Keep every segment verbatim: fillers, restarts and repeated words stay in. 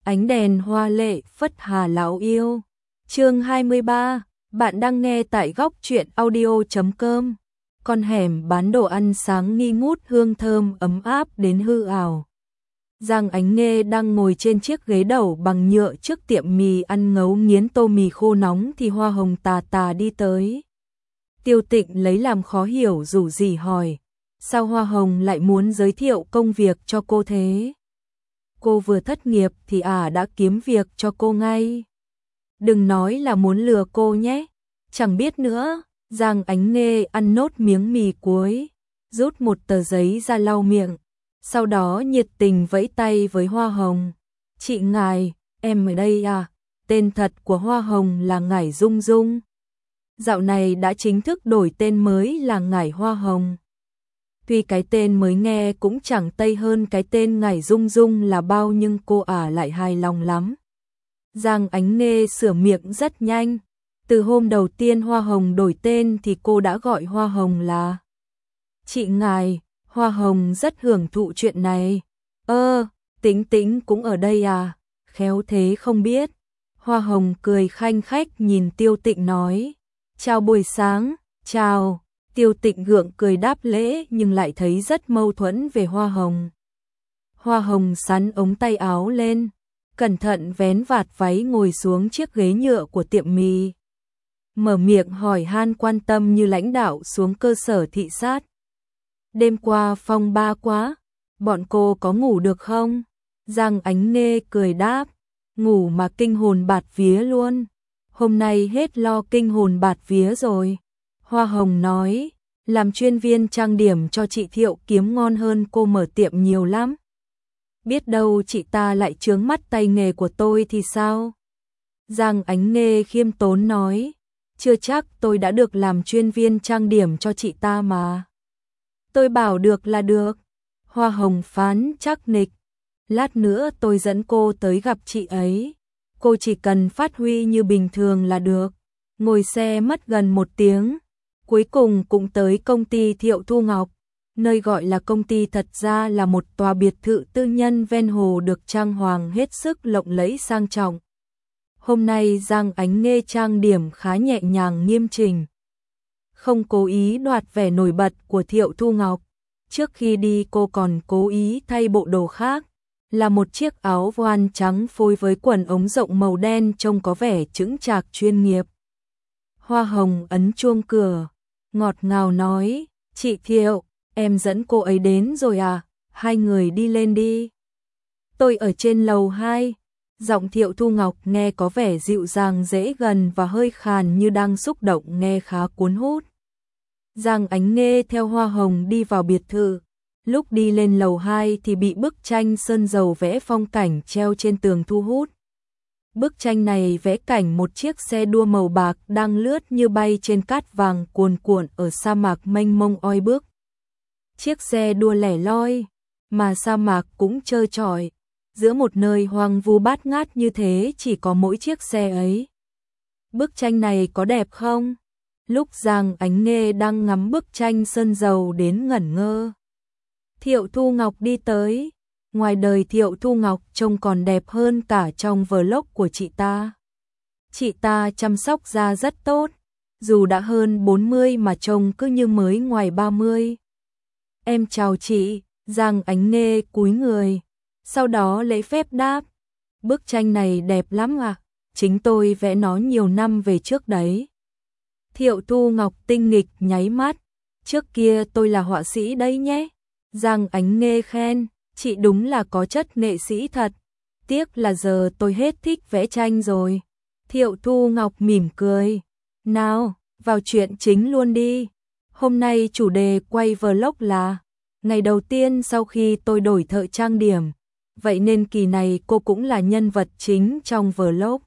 Ánh đèn hoa lệ phất hà lão yêu. Chương hai mươi ba, bạn đang nghe tại góc truyện audio chấm com. Con hẻm bán đồ ăn sáng nghi ngút hương thơm ấm áp đến hư ảo. Giang Ánh Nghê đang ngồi trên chiếc ghế đầu bằng nhựa trước tiệm mì ăn ngấu nghiến tô mì khô nóng thì Hoa Hồng tà tà đi tới. Tiêu Tịnh lấy làm khó hiểu rủ rỉ hỏi, sao Hoa Hồng lại muốn giới thiệu công việc cho cô thế? Cô vừa thất nghiệp thì ả đã kiếm việc cho cô ngay. Đừng nói là muốn lừa cô nhé. Chẳng biết nữa. Giang Ánh Nghê ăn nốt miếng mì cuối, rút một tờ giấy ra lau miệng, sau đó nhiệt tình vẫy tay với Hoa Hồng. Chị Ngải, em ở đây à? Tên thật của Hoa Hồng là Ngải Dung Dung. Dạo này đã chính thức đổi tên mới là Ngải Hoa Hồng. Tuy cái tên mới nghe cũng chẳng tây hơn cái tên Ngải Dung Dung là bao nhưng cô ả lại hài lòng lắm. Giang Ánh Nghê sửa miệng rất nhanh. Từ hôm đầu tiên Hoa Hồng đổi tên thì cô đã gọi Hoa Hồng là chị Ngải. Hoa Hồng rất hưởng thụ chuyện này. Ơ, Tĩnh Tĩnh cũng ở đây à? Khéo thế không biết. Hoa Hồng cười khanh khách nhìn Tiêu Tịnh nói. Chào buổi sáng, chào. Tiêu Tịnh gượng cười đáp lễ nhưng lại thấy rất mâu thuẫn về Hoa Hồng. Hoa Hồng xắn ống tay áo lên, cẩn thận vén vạt váy ngồi xuống chiếc ghế nhựa của tiệm mì. Mở miệng hỏi han quan tâm như lãnh đạo xuống cơ sở thị sát. Đêm qua phong ba quá, bọn cô có ngủ được không? Giang Ánh Nghê cười đáp, ngủ mà kinh hồn bạt vía luôn. Hôm nay hết lo kinh hồn bạt vía rồi. Hoa Hồng nói, làm chuyên viên trang điểm cho chị Thiệu kiếm ngon hơn cô mở tiệm nhiều lắm. Biết đâu chị ta lại chướng mắt tay nghề của tôi thì sao? Giang Ánh Nghê khiêm tốn nói, chưa chắc tôi đã được làm chuyên viên trang điểm cho chị ta mà. Tôi bảo được là được. Hoa Hồng phán chắc nịch. Lát nữa tôi dẫn cô tới gặp chị ấy. Cô chỉ cần phát huy như bình thường là được. Ngồi xe mất gần một tiếng. Cuối cùng cũng tới công ty Thiệu Thu Ngọc. Nơi gọi là công ty thật ra là một tòa biệt thự tư nhân ven hồ được trang hoàng hết sức lộng lẫy sang trọng. Hôm nay Giang Ánh Nghê trang điểm khá nhẹ nhàng nghiêm chỉnh. Không cố ý đoạt vẻ nổi bật của Thiệu Thu Ngọc. Trước khi đi cô còn cố ý thay bộ đồ khác. Là một chiếc áo voan trắng phối với quần ống rộng màu đen trông có vẻ chững chạc chuyên nghiệp. Hoa Hồng ấn chuông cửa, ngọt ngào nói, chị Thiệu, em dẫn cô ấy đến rồi à, hai người đi lên đi. Tôi ở trên lầu hai. Giọng Thiệu Thu Ngọc nghe có vẻ dịu dàng dễ gần và hơi khàn như đang xúc động nghe khá cuốn hút. Giang Ánh Nghê theo Hoa Hồng đi vào biệt thự. Lúc đi lên lầu hai thì bị bức tranh sơn dầu vẽ phong cảnh treo trên tường thu hút. Bức tranh này vẽ cảnh một chiếc xe đua màu bạc đang lướt như bay trên cát vàng cuồn cuộn ở sa mạc mênh mông oi bức. Chiếc xe đua lẻ loi, mà sa mạc cũng trơ trọi. Giữa một nơi hoang vu bát ngát như thế chỉ có mỗi chiếc xe ấy. Bức tranh này có đẹp không? Lúc Giang Ánh Nghê đang ngắm bức tranh sơn dầu đến ngẩn ngơ. Thiệu Thu Ngọc đi tới. Ngoài đời Thiệu Thu Ngọc trông còn đẹp hơn cả trong vlog của chị ta. Chị ta chăm sóc da rất tốt. Dù đã hơn bốn mươi mà trông cứ như mới ngoài ba mươi. Em chào chị. Giang Ánh Nghê cúi người. Sau đó lấy phép đáp. Bức tranh này đẹp lắm à? Chính tôi vẽ nó nhiều năm về trước đấy. Thiệu Thu Ngọc tinh nghịch nháy mắt. Trước kia tôi là họa sĩ đấy nhé. Giang Ánh Nghê khen. Chị đúng là có chất nghệ sĩ thật. Tiếc là giờ tôi hết thích vẽ tranh rồi. Thiệu Thu Ngọc mỉm cười. Nào, vào chuyện chính luôn đi. Hôm nay chủ đề quay vlog là ngày đầu tiên sau khi tôi đổi thợ trang điểm. Vậy nên kỳ này cô cũng là nhân vật chính trong vlog.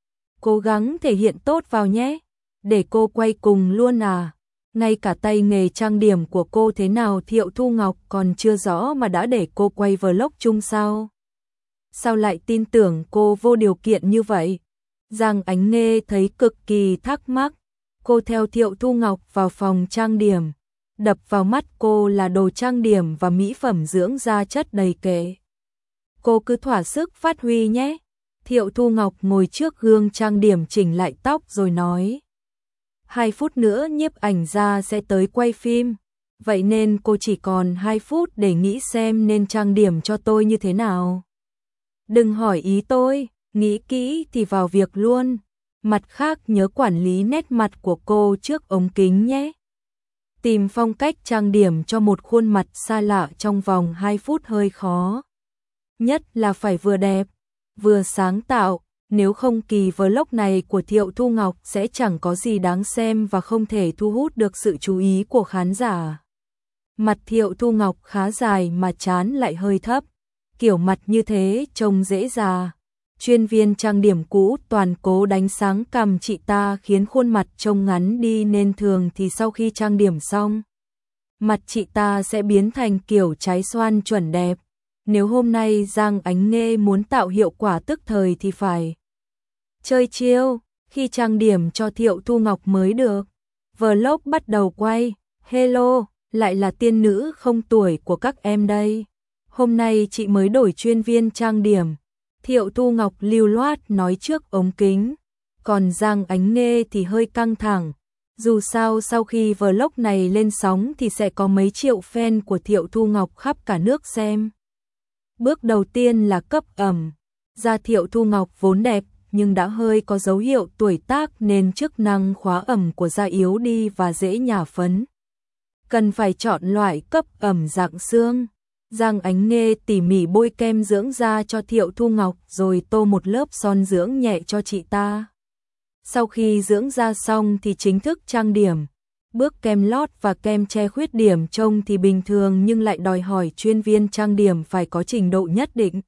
Cố gắng thể hiện tốt vào nhé. Để cô quay cùng luôn à. Ngay cả tay nghề trang điểm của cô thế nào Thiệu Thu Ngọc còn chưa rõ mà đã để cô quay vlog chung sao? Sao lại tin tưởng cô vô điều kiện như vậy? Giang Ánh Nghê thấy cực kỳ thắc mắc. Cô theo Thiệu Thu Ngọc vào phòng trang điểm. Đập vào mắt cô là đồ trang điểm và mỹ phẩm dưỡng da chất đầy kệ. Cô cứ thỏa sức phát huy nhé. Thiệu Thu Ngọc ngồi trước gương trang điểm chỉnh lại tóc rồi nói. Hai phút nữa nhiếp ảnh gia sẽ tới quay phim, vậy nên cô chỉ còn hai phút để nghĩ xem nên trang điểm cho tôi như thế nào. Đừng hỏi ý tôi, nghĩ kỹ thì vào việc luôn. Mặt khác nhớ quản lý nét mặt của cô trước ống kính nhé. Tìm phong cách trang điểm cho một khuôn mặt xa lạ trong vòng hai phút hơi khó. Nhất là phải vừa đẹp, vừa sáng tạo, nếu không kỳ vlog này của Thiệu Thu Ngọc sẽ chẳng có gì đáng xem và không thể thu hút được sự chú ý của khán giả. Mặt Thiệu Thu Ngọc khá dài mà trán lại hơi thấp, kiểu mặt như thế trông dễ già. Chuyên viên trang điểm cũ toàn cố đánh sáng cằm chị ta khiến khuôn mặt trông ngắn đi, nên thường thì sau khi trang điểm xong, mặt chị ta sẽ biến thành kiểu trái xoan chuẩn đẹp. Nếu hôm nay Giang Ánh Nghê muốn tạo hiệu quả tức thời thì phải chơi chiêu khi trang điểm cho Thiệu Thu Ngọc mới được. Vlog bắt đầu quay. Hello, lại là tiên nữ không tuổi của các em đây. Hôm nay chị mới đổi chuyên viên trang điểm. Thiệu Thu Ngọc lưu loát nói trước ống kính. Còn Giang Ánh Nghê thì hơi căng thẳng. Dù sao sau khi vlog này lên sóng thì sẽ có mấy triệu fan của Thiệu Thu Ngọc khắp cả nước xem. Bước đầu tiên là cấp ẩm. Da Thiệu Thu Ngọc vốn đẹp nhưng đã hơi có dấu hiệu tuổi tác nên chức năng khóa ẩm của da yếu đi và dễ nhả phấn. Cần phải chọn loại cấp ẩm dạng xương. Giang Ánh Nghê tỉ mỉ bôi kem dưỡng da cho Thiệu Thu Ngọc rồi tô một lớp son dưỡng nhẹ cho chị ta. Sau khi dưỡng da xong thì chính thức trang điểm. Bước kem lót và kem che khuyết điểm trông thì bình thường nhưng lại đòi hỏi chuyên viên trang điểm phải có trình độ nhất định.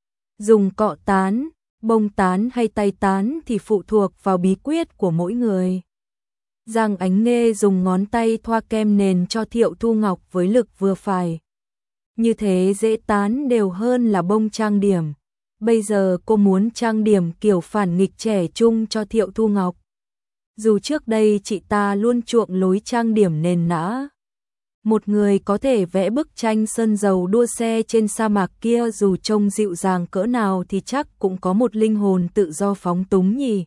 Dùng cọ tán, bông tán hay tay tán thì phụ thuộc vào bí quyết của mỗi người. Giang Ánh Nghê dùng ngón tay thoa kem nền cho Thiệu Thu Ngọc với lực vừa phải. Như thế dễ tán đều hơn là bông trang điểm. Bây giờ cô muốn trang điểm kiểu phản nghịch trẻ trung cho Thiệu Thu Ngọc. Dù trước đây chị ta luôn chuộng lối trang điểm nền nã. Một người có thể vẽ bức tranh sơn dầu đua xe trên sa mạc kia dù trông dịu dàng cỡ nào thì chắc cũng có một linh hồn tự do phóng túng nhỉ.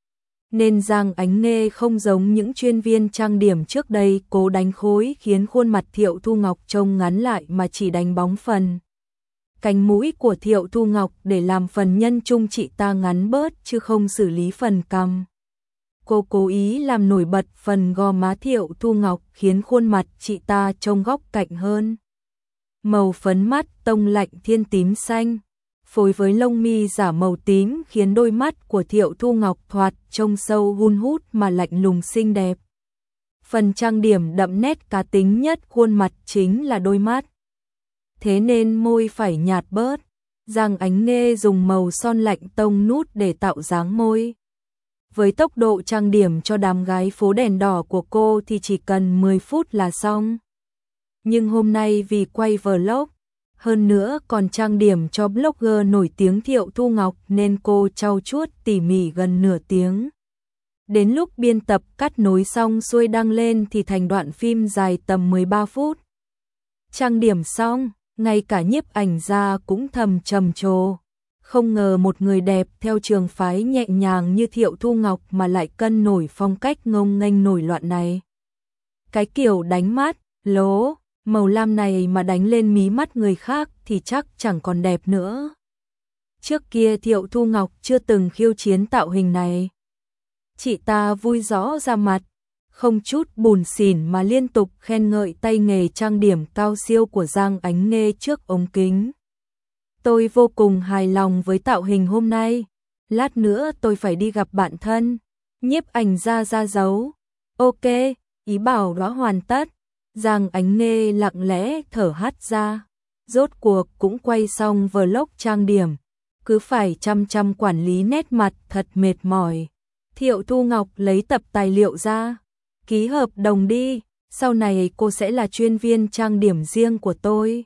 Nên Giang Ánh Nghê không giống những chuyên viên trang điểm trước đây cố đánh khối khiến khuôn mặt Thiệu Thu Ngọc trông ngắn lại mà chỉ đánh bóng phần cánh mũi của Thiệu Thu Ngọc để làm phần nhân trung chị ta ngắn bớt chứ không xử lý phần cằm. Cô cố ý làm nổi bật phần gò má Thiệu Thu Ngọc khiến khuôn mặt chị ta trông góc cạnh hơn. Màu phấn mắt tông lạnh thiên tím xanh, phối với lông mi giả màu tím khiến đôi mắt của Thiệu Thu Ngọc thoạt trông sâu hun hút mà lạnh lùng xinh đẹp. Phần trang điểm đậm nét cá tính nhất khuôn mặt chính là đôi mắt. Thế nên môi phải nhạt bớt. Giang Ánh Nghê dùng màu son lạnh tông nút để tạo dáng môi. Với tốc độ trang điểm cho đám gái phố đèn đỏ của cô thì chỉ cần mười phút là xong. Nhưng hôm nay vì quay vlog, hơn nữa còn trang điểm cho blogger nổi tiếng Thiệu Thu Ngọc nên cô trau chuốt tỉ mỉ gần nửa tiếng. Đến lúc biên tập cắt nối xong xuôi đăng lên thì thành đoạn phim dài tầm mười ba phút. Trang điểm xong, ngay cả nhiếp ảnh gia cũng thầm trầm trồ. Không ngờ một người đẹp theo trường phái nhẹ nhàng như Thiệu Thu Ngọc mà lại cân nổi phong cách ngông nghênh nổi loạn này. Cái kiểu đánh mắt, lố, màu lam này mà đánh lên mí mắt người khác thì chắc chẳng còn đẹp nữa. Trước kia Thiệu Thu Ngọc chưa từng khiêu chiến tạo hình này. Chị ta vui rõ ra mặt, không chút bủn xỉn mà liên tục khen ngợi tay nghề trang điểm cao siêu của Giang Ánh Nghê trước ống kính. Tôi vô cùng hài lòng với tạo hình hôm nay. Lát nữa tôi phải đi gặp bạn thân. Nhiếp ảnh gia ra dấu. Ok, ý bảo đã hoàn tất. Giang Ánh Nghê lặng lẽ thở hắt ra. Rốt cuộc cũng quay xong vlog trang điểm. Cứ phải chăm chăm quản lý nét mặt thật mệt mỏi. Thiệu Thu Ngọc lấy tập tài liệu ra. Ký hợp đồng đi. Sau này cô sẽ là chuyên viên trang điểm riêng của tôi.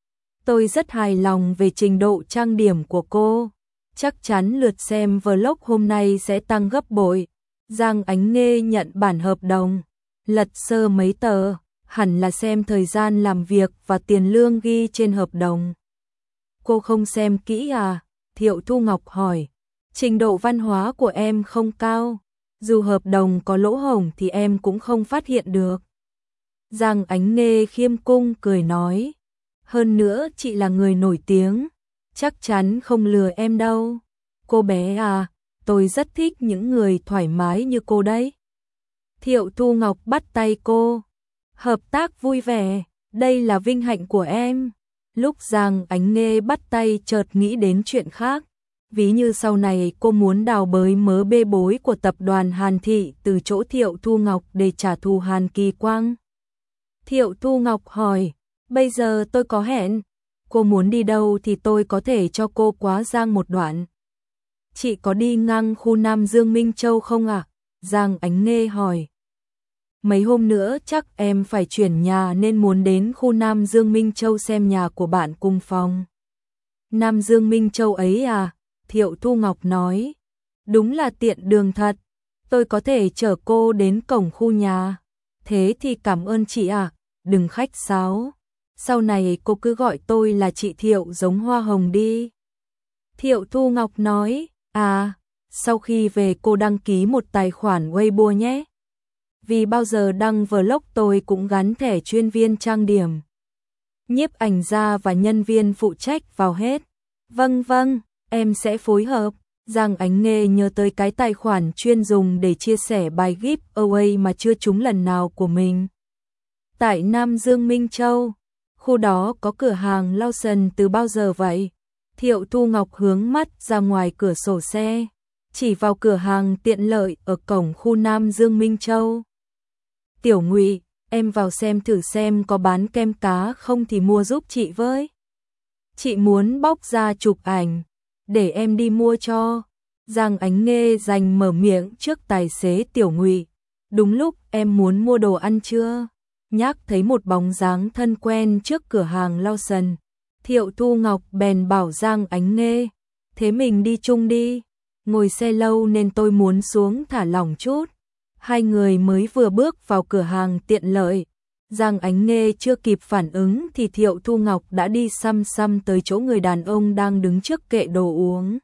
Tôi rất hài lòng về trình độ trang điểm của cô. Chắc chắn lượt xem vlog hôm nay sẽ tăng gấp bội. Giang Ánh Nghê nhận bản hợp đồng. Lật sơ mấy tờ, hẳn là xem thời gian làm việc và tiền lương ghi trên hợp đồng. Cô không xem kỹ à? Thiệu Thu Ngọc hỏi. Trình độ văn hóa của em không cao, dù hợp đồng có lỗ hổng thì em cũng không phát hiện được. Giang Ánh Nghê khiêm cung cười nói, hơn nữa chị là người nổi tiếng, chắc chắn không lừa em đâu. Cô bé à, tôi rất thích những người thoải mái như cô đấy. Thiệu Thu Ngọc bắt tay cô, hợp tác vui vẻ, đây là vinh hạnh của em. Lúc Giang Ánh Nghê bắt tay chợt nghĩ đến chuyện khác, ví như sau này cô muốn đào bới mớ bê bối của tập đoàn Hàn Thị từ chỗ Thiệu Thu Ngọc để trả thù Hàn Kỳ Quang. Thiệu Thu Ngọc hỏi, bây giờ tôi có hẹn, cô muốn đi đâu thì tôi có thể cho cô quá giang một đoạn. Chị có đi ngang khu Nam Dương Minh Châu không ạ? À? Giang Ánh Nghê hỏi. Mấy hôm nữa chắc em phải chuyển nhà nên muốn đến khu Nam Dương Minh Châu xem nhà của bạn cùng phòng. Nam Dương Minh Châu ấy à? Thiệu Thu Ngọc nói. Đúng là tiện đường thật. Tôi có thể chở cô đến cổng khu nhà. Thế thì cảm ơn chị ạ. À. Đừng khách sáo. Sau này cô cứ gọi tôi là chị Thiệu giống hoa hồng đi. Thiệu Thu Ngọc nói. À, sau khi về cô đăng ký một tài khoản Weibo nhé. Vì bao giờ đăng vlog tôi cũng gắn thẻ chuyên viên trang điểm. Nhiếp ảnh gia và nhân viên phụ trách vào hết. Vâng vâng, em sẽ phối hợp. Giang Ánh Nghê nhớ tới cái tài khoản chuyên dùng để chia sẻ bài giveaway mà chưa trúng lần nào của mình. Tại Nam Dương Minh Châu, khu đó có cửa hàng Lawson từ bao giờ vậy? Thiệu Thu Ngọc hướng mắt ra ngoài cửa sổ xe, chỉ vào cửa hàng tiện lợi ở cổng khu Nam Dương Minh Châu. Tiểu Ngụy, em vào xem thử xem có bán kem cá không thì mua giúp chị với. Chị muốn bóc ra chụp ảnh, để em đi mua cho. Giang Ánh Nghê giành mở miệng trước tài xế Tiểu Ngụy. Đúng lúc em muốn mua đồ ăn chưa? Nhắc thấy một bóng dáng thân quen trước cửa hàng Lawson, Thiệu Thu Ngọc bèn bảo Giang Ánh Nghê, thế mình đi chung đi, ngồi xe lâu nên tôi muốn xuống thả lỏng chút. Hai người mới vừa bước vào cửa hàng tiện lợi, Giang Ánh Nghê chưa kịp phản ứng thì Thiệu Thu Ngọc đã đi xăm xăm tới chỗ người đàn ông đang đứng trước kệ đồ uống.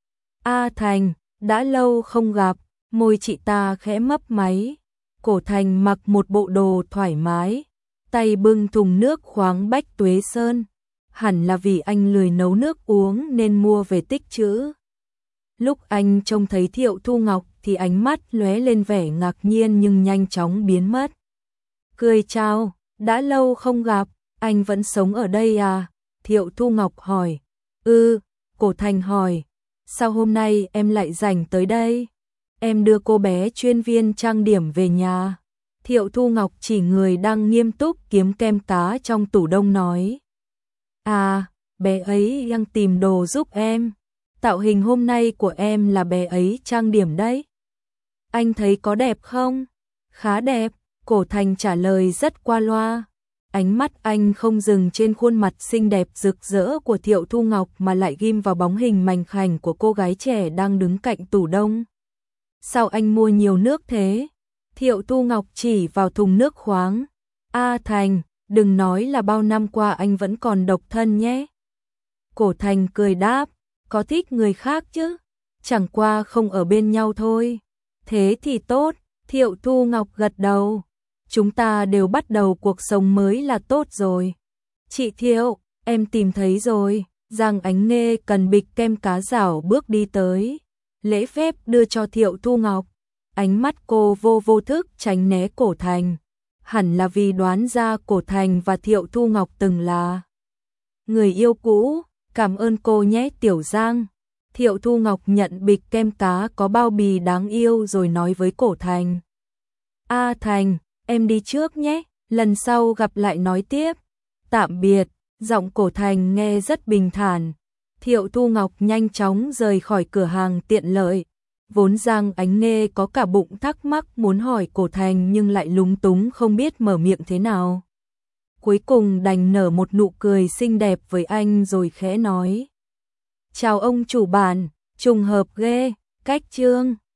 A Thành, đã lâu không gặp, môi chị ta khẽ mấp máy. Cổ Thành mặc một bộ đồ thoải mái, tay bưng thùng nước khoáng Bách Tuế Sơn. Hẳn là vì anh lười nấu nước uống nên mua về tích trữ. Lúc anh trông thấy Thiệu Thu Ngọc thì ánh mắt lóe lên vẻ ngạc nhiên nhưng nhanh chóng biến mất. Cười chào, đã lâu không gặp, anh vẫn sống ở đây à? Thiệu Thu Ngọc hỏi. Ừ, Cổ Thành hỏi, sao hôm nay em lại rảnh tới đây? Em đưa cô bé chuyên viên trang điểm về nhà. Thiệu Thu Ngọc chỉ người đang nghiêm túc kiếm kem cá trong tủ đông nói. À, bé ấy đang tìm đồ giúp em. Tạo hình hôm nay của em là bé ấy trang điểm đấy. Anh thấy có đẹp không? Khá đẹp, Cổ Thành trả lời rất qua loa. Ánh mắt anh không dừng trên khuôn mặt xinh đẹp rực rỡ của Thiệu Thu Ngọc mà lại ghim vào bóng hình mảnh khảnh của cô gái trẻ đang đứng cạnh tủ đông. Sao anh mua nhiều nước thế? Thiệu Thu Ngọc chỉ vào thùng nước khoáng. A Thành, đừng nói là bao năm qua anh vẫn còn độc thân nhé. Cổ Thành cười đáp, có thích người khác chứ, chẳng qua không ở bên nhau thôi. Thế thì tốt, Thiệu Thu Ngọc gật đầu. Chúng ta đều bắt đầu cuộc sống mới là tốt rồi. Chị Thiệu, em tìm thấy rồi. Giang Ánh Nghê cần bịch kem cá rảo bước đi tới, lễ phép đưa cho Thiệu Thu Ngọc. Ánh mắt cô vô vô thức tránh né Cổ Thành. Hẳn là vì đoán ra Cổ Thành và Thiệu Thu Ngọc từng là người yêu cũ. Cảm ơn cô nhé Tiểu Giang. Thiệu Thu Ngọc nhận bịch kem cá có bao bì đáng yêu rồi nói với Cổ Thành. A Thành, em đi trước nhé, lần sau gặp lại nói tiếp. Tạm biệt, giọng Cổ Thành nghe rất bình thản. Thiệu Thu Ngọc nhanh chóng rời khỏi cửa hàng tiện lợi. Vốn Giang Ánh Nghê có cả bụng thắc mắc muốn hỏi Cổ Thành nhưng lại lúng túng không biết mở miệng thế nào. Cuối cùng đành nở một nụ cười xinh đẹp với anh rồi khẽ nói. Chào ông chủ bàn, trùng hợp ghê, cách chương.